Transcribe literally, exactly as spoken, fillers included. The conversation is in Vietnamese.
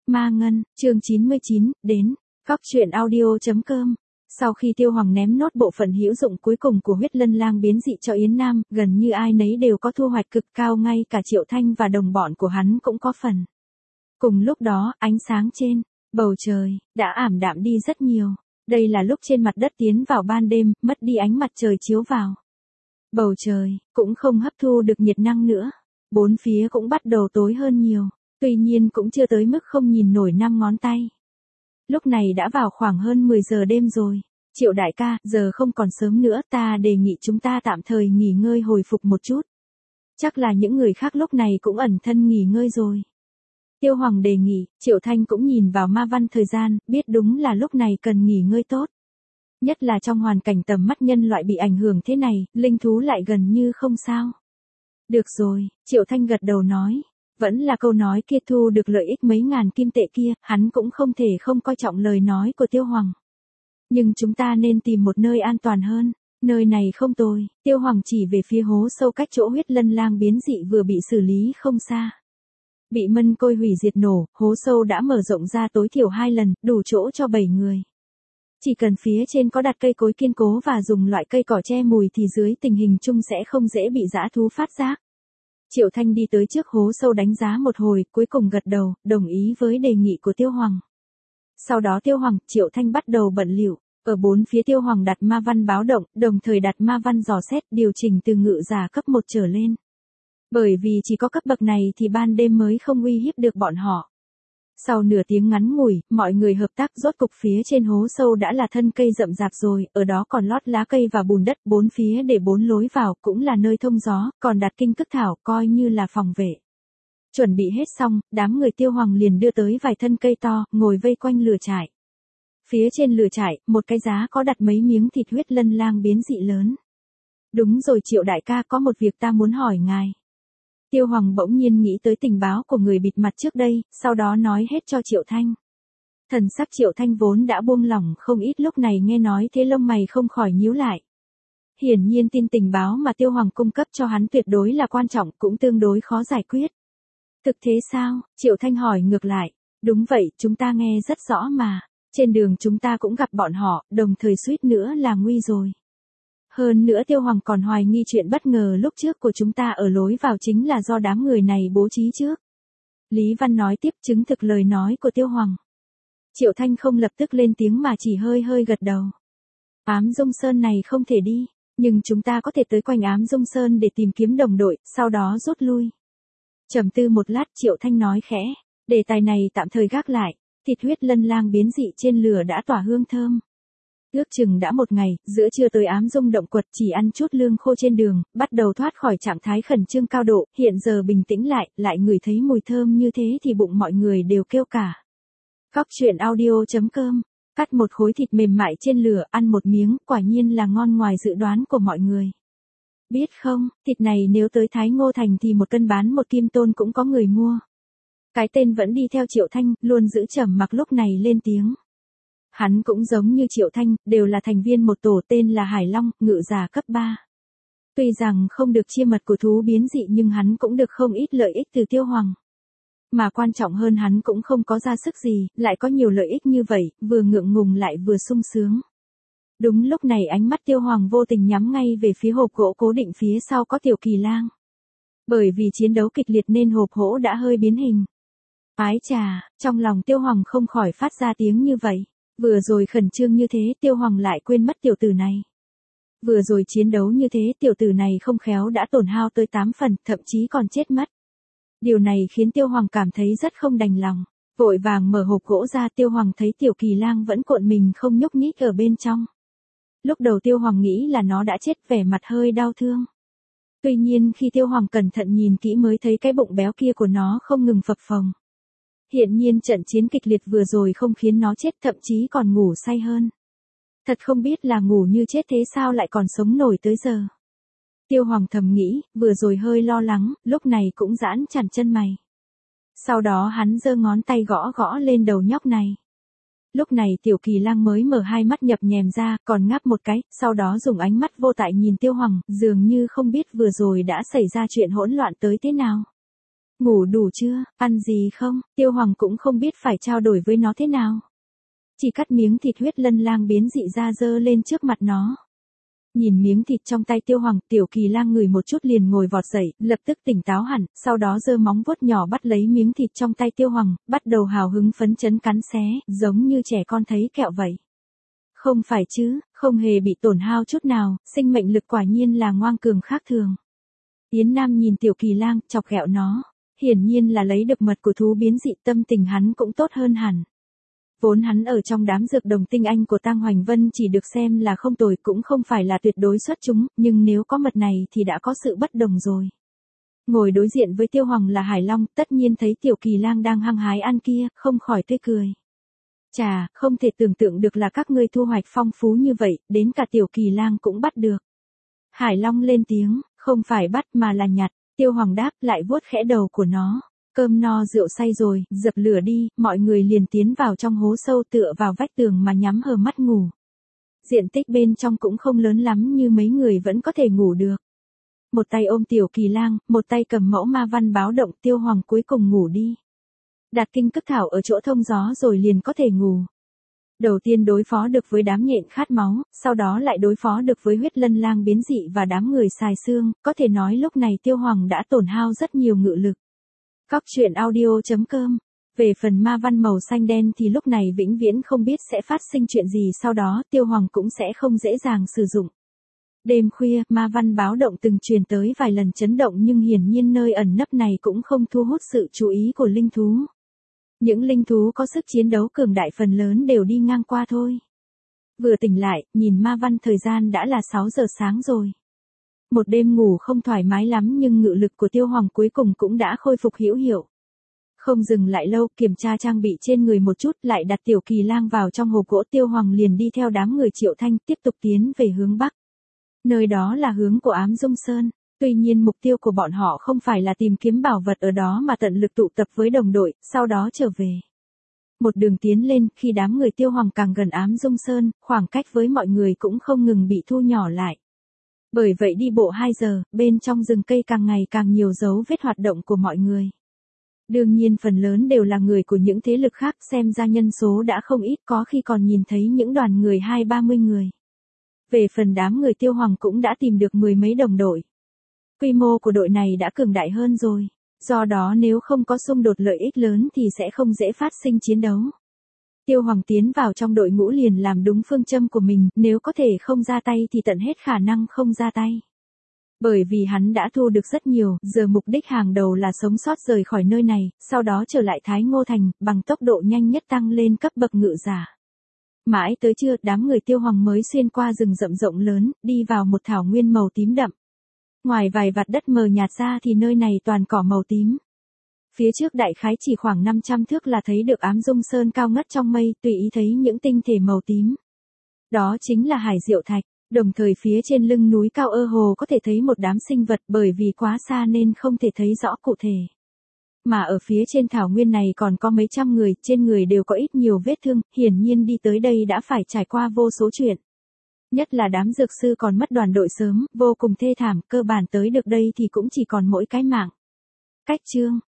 Ma Ngân, chương chín mươi chín, đến, Cóc truyện audio chấm com. Sau khi Tiêu Hoàng ném nốt bộ phận hữu dụng cuối cùng của huyết lân lang biến dị cho Yến Nam, gần như ai nấy đều có thu hoạch cực cao, ngay cả Triệu Thanh và đồng bọn của hắn cũng có phần. Cùng lúc đó, ánh sáng trên bầu trời đã ảm đạm đi rất nhiều. Đây là lúc trên mặt đất tiến vào ban đêm, mất đi ánh mặt trời chiếu vào. Bầu trời cũng không hấp thu được nhiệt năng nữa. Bốn phía cũng bắt đầu tối hơn nhiều. Tuy nhiên cũng chưa tới mức không nhìn nổi năm ngón tay. Lúc này đã vào khoảng hơn mười giờ đêm rồi. Triệu đại ca, giờ không còn sớm nữa, ta đề nghị chúng ta tạm thời nghỉ ngơi hồi phục một chút. Chắc là những người khác lúc này cũng ẩn thân nghỉ ngơi rồi. Tiêu Hoàng đề nghị, Triệu Thanh cũng nhìn vào ma văn thời gian, biết đúng là lúc này cần nghỉ ngơi tốt. Nhất là trong hoàn cảnh tầm mắt nhân loại bị ảnh hưởng thế này, linh thú lại gần như không sao. Được rồi, Triệu Thanh gật đầu nói. Vẫn là câu nói kia, thu được lợi ích mấy ngàn kim tệ kia, hắn cũng không thể không coi trọng lời nói của Tiêu Hoàng. Nhưng chúng ta nên tìm một nơi an toàn hơn. Nơi này không tồi. Tiêu Hoàng chỉ về phía hố sâu cách chỗ huyết lân lang biến dị vừa bị xử lý không xa. Bị mân côi hủy diệt nổ, hố sâu đã mở rộng ra tối thiểu hai lần, đủ chỗ cho bảy người. Chỉ cần phía trên có đặt cây cối kiên cố và dùng loại cây cỏ che mùi thì dưới tình hình chung sẽ không dễ bị dã thú phát giác. Triệu Thanh đi tới trước hố sâu đánh giá một hồi, cuối cùng gật đầu, đồng ý với đề nghị của Tiêu Hoàng. Sau đó Tiêu Hoàng, Triệu Thanh bắt đầu bận rộn. Ở bốn phía Tiêu Hoàng đặt ma văn báo động, đồng thời đặt ma văn dò xét, điều chỉnh từ ngự giả cấp một trở lên. Bởi vì chỉ có cấp bậc này thì ban đêm mới không uy hiếp được bọn họ. Sau nửa tiếng ngắn ngủi, mọi người hợp tác, rốt cục phía trên hố sâu đã là thân cây rậm rạp rồi, ở đó còn lót lá cây và bùn đất, bốn phía để bốn lối vào, cũng là nơi thông gió, còn đặt kinh cức thảo, coi như là phòng vệ. Chuẩn bị hết xong, đám người Tiêu Hoàng liền đưa tới vài thân cây to, ngồi vây quanh lửa trại. Phía trên lửa trại, một cái giá có đặt mấy miếng thịt huyết lân lang biến dị lớn. Đúng rồi Triệu đại ca, có một việc ta muốn hỏi ngài. Tiêu Hoàng bỗng nhiên nghĩ tới tình báo của người bịt mặt trước đây, sau đó nói hết cho Triệu Thanh. Thần sắc Triệu Thanh vốn đã buông lỏng không ít, lúc này nghe nói thế lông mày không khỏi nhíu lại. Hiển nhiên tin tình báo mà Tiêu Hoàng cung cấp cho hắn tuyệt đối là quan trọng, cũng tương đối khó giải quyết. Thực thế sao? Triệu Thanh hỏi ngược lại. Đúng vậy, chúng ta nghe rất rõ mà. Trên đường chúng ta cũng gặp bọn họ, đồng thời suýt nữa là nguy rồi. Hơn nữa Tiêu Hoàng còn hoài nghi chuyện bất ngờ lúc trước của chúng ta ở lối vào chính là do đám người này bố trí trước. Lý Văn nói tiếp, chứng thực lời nói của Tiêu Hoàng. Triệu Thanh không lập tức lên tiếng mà chỉ hơi hơi gật đầu. Ám Dung Sơn này không thể đi, nhưng chúng ta có thể tới quanh Ám Dung Sơn để tìm kiếm đồng đội, sau đó rút lui. Trầm tư một lát, Triệu Thanh nói khẽ, đề tài này tạm thời gác lại, thịt huyết lân lang biến dị trên lửa đã tỏa hương thơm. Ước chừng đã một ngày, giữa trưa tới Ám Dung động quật, chỉ ăn chút lương khô trên đường, bắt đầu thoát khỏi trạng thái khẩn trương cao độ, hiện giờ bình tĩnh lại, lại ngửi thấy mùi thơm như thế thì bụng mọi người đều kêu cả. Cóc truyện audio chấm com, cắt một khối thịt mềm mại trên lửa, ăn một miếng, quả nhiên là ngon ngoài dự đoán của mọi người. Biết không, thịt này nếu tới Thái Ngô Thành thì một cân bán một kim tôn cũng có người mua. Cái tên vẫn đi theo Triệu Thanh, luôn giữ trầm mặc lúc này lên tiếng. Hắn cũng giống như Triệu Thanh, đều là thành viên một tổ tên là Hải Long, ngự giả cấp ba. Tuy rằng không được chia mật của thú biến dị nhưng hắn cũng được không ít lợi ích từ Tiêu Hoàng. Mà quan trọng hơn hắn cũng không có ra sức gì, lại có nhiều lợi ích như vậy, vừa ngượng ngùng lại vừa sung sướng. Đúng lúc này ánh mắt Tiêu Hoàng vô tình nhắm ngay về phía hộp gỗ cố định phía sau có Tiểu Kỳ Lang. Bởi vì chiến đấu kịch liệt nên hộp gỗ đã hơi biến hình. Ái chà, trong lòng Tiêu Hoàng không khỏi phát ra tiếng như vậy. Vừa rồi khẩn trương như thế Tiêu Hoàng lại quên mất tiểu tử này. Vừa rồi chiến đấu như thế tiểu tử này không khéo đã tổn hao tới tám phần, thậm chí còn chết mất. Điều này khiến Tiêu Hoàng cảm thấy rất không đành lòng. Vội vàng mở hộp gỗ ra, Tiêu Hoàng thấy Tiểu Kỳ Lang vẫn cuộn mình không nhúc nhích ở bên trong. Lúc đầu Tiêu Hoàng nghĩ là nó đã chết, vẻ mặt hơi đau thương. Tuy nhiên khi Tiêu Hoàng cẩn thận nhìn kỹ mới thấy cái bụng béo kia của nó không ngừng phập phồng. Hiện nhiên trận chiến kịch liệt vừa rồi không khiến nó chết, thậm chí còn ngủ say hơn. Thật không biết là ngủ như chết thế sao lại còn sống nổi tới giờ. Tiêu Hoàng thầm nghĩ, vừa rồi hơi lo lắng, lúc này cũng giãn chặt chân mày. Sau đó hắn giơ ngón tay gõ gõ lên đầu nhóc này. Lúc này Tiểu Kỳ Lang mới mở hai mắt nhập nhèm ra, còn ngáp một cái, sau đó dùng ánh mắt vô tại nhìn Tiêu Hoàng, dường như không biết vừa rồi đã xảy ra chuyện hỗn loạn tới thế nào. Ngủ đủ chưa, ăn gì không, Tiêu Hoàng cũng không biết phải trao đổi với nó thế nào. Chỉ cắt miếng thịt huyết lân lang biến dị ra dơ lên trước mặt nó. Nhìn miếng thịt trong tay Tiêu Hoàng, Tiểu Kỳ Lang ngửi một chút liền ngồi vọt dậy, lập tức tỉnh táo hẳn, sau đó giơ móng vuốt nhỏ bắt lấy miếng thịt trong tay Tiêu Hoàng, bắt đầu hào hứng phấn chấn cắn xé, giống như trẻ con thấy kẹo vậy. Không phải chứ, không hề bị tổn hao chút nào, sinh mệnh lực quả nhiên là ngoan cường khác thường. Yến Nam nhìn Tiểu Kỳ Lang, chọc ghẹo nó, hiển nhiên là lấy được mật của thú biến dị, tâm tình hắn cũng tốt hơn hẳn. Vốn hắn ở trong đám dược đồng tinh anh của Tang Hoành Vân chỉ được xem là không tồi, cũng không phải là tuyệt đối xuất chúng, nhưng nếu có mật này thì đã có sự bất đồng rồi. Ngồi đối diện với Tiêu Hoàng là Hải Long, tất nhiên thấy Tiểu Kỳ Lang đang hăng hái ăn kia, không khỏi tươi cười. Chà, không thể tưởng tượng được là các ngươi thu hoạch phong phú như vậy, đến cả Tiểu Kỳ Lang cũng bắt được. Hải Long lên tiếng, không phải bắt mà là nhặt, Tiêu Hoàng đáp lại vuốt khẽ đầu của nó. Cơm no rượu say rồi, dập lửa đi, mọi người liền tiến vào trong hố sâu tựa vào vách tường mà nhắm hờ mắt ngủ. Diện tích bên trong cũng không lớn lắm như mấy người vẫn có thể ngủ được. Một tay ôm Tiểu Kỳ Lang, một tay cầm mẫu ma văn báo động, Tiêu Hoàng cuối cùng ngủ đi. Đặt kinh cức thảo ở chỗ thông gió rồi liền có thể ngủ. Đầu tiên đối phó được với đám nhện khát máu, sau đó lại đối phó được với huyết lân lang biến dị và đám người xài xương, có thể nói lúc này Tiêu Hoàng đã tổn hao rất nhiều ngự lực. Cóc truyện audio chấm com. Về phần ma văn màu xanh đen thì lúc này vĩnh viễn không biết sẽ phát sinh chuyện gì, sau đó Tiêu Hoàng cũng sẽ không dễ dàng sử dụng. Đêm khuya, ma văn báo động từng truyền tới vài lần chấn động, nhưng hiển nhiên nơi ẩn nấp này cũng không thu hút sự chú ý của linh thú. Những linh thú có sức chiến đấu cường đại phần lớn đều đi ngang qua thôi. Vừa tỉnh lại, nhìn ma văn thời gian đã là sáu giờ sáng rồi. Một đêm ngủ không thoải mái lắm nhưng ngự lực của Tiêu Hoàng cuối cùng cũng đã khôi phục hữu hiệu. Không dừng lại lâu, kiểm tra trang bị trên người một chút, lại đặt Tiểu Kỳ Lang vào trong hộp gỗ, Tiêu Hoàng liền đi theo đám người Triệu Thanh tiếp tục tiến về hướng Bắc. Nơi đó là hướng của Ám Dung Sơn. Tuy nhiên mục tiêu của bọn họ không phải là tìm kiếm bảo vật ở đó mà tận lực tụ tập với đồng đội, sau đó trở về. Một đường tiến lên, khi đám người Tiêu Hoàng càng gần Ám Dung Sơn, khoảng cách với mọi người cũng không ngừng bị thu nhỏ lại. Bởi vậy đi bộ hai giờ, bên trong rừng cây càng ngày càng nhiều dấu vết hoạt động của mọi người. Đương nhiên phần lớn đều là người của những thế lực khác, xem ra nhân số đã không ít, có khi còn nhìn thấy những đoàn người hai ba mươi người. Về phần đám người Tiêu Hoàng cũng đã tìm được mười mấy đồng đội. Quy mô của đội này đã cường đại hơn rồi, do đó nếu không có xung đột lợi ích lớn thì sẽ không dễ phát sinh chiến đấu. Tiêu Hoàng tiến vào trong đội ngũ liền làm đúng phương châm của mình, nếu có thể không ra tay thì tận hết khả năng không ra tay. Bởi vì hắn đã thu được rất nhiều, giờ mục đích hàng đầu là sống sót rời khỏi nơi này, sau đó trở lại Thái Ngô Thành, bằng tốc độ nhanh nhất tăng lên cấp bậc ngự giả. Mãi tới trưa, đám người Tiêu Hoàng mới xuyên qua rừng rậm rộng lớn, đi vào một thảo nguyên màu tím đậm. Ngoài vài vạt đất mờ nhạt ra thì nơi này toàn cỏ màu tím. Phía trước đại khái chỉ khoảng năm trăm thước là thấy được Ám Dung Sơn cao ngất trong mây, tùy ý thấy những tinh thể màu tím. Đó chính là Hải Diệu Thạch, đồng thời phía trên lưng núi cao ơ hồ có thể thấy một đám sinh vật, bởi vì quá xa nên không thể thấy rõ cụ thể. Mà ở phía trên thảo nguyên này còn có mấy trăm người, trên người đều có ít nhiều vết thương, hiển nhiên đi tới đây đã phải trải qua vô số chuyện. Nhất là đám dược sư còn mất đoàn đội sớm, vô cùng thê thảm, cơ bản tới được đây thì cũng chỉ còn mỗi cái mạng. Cách chương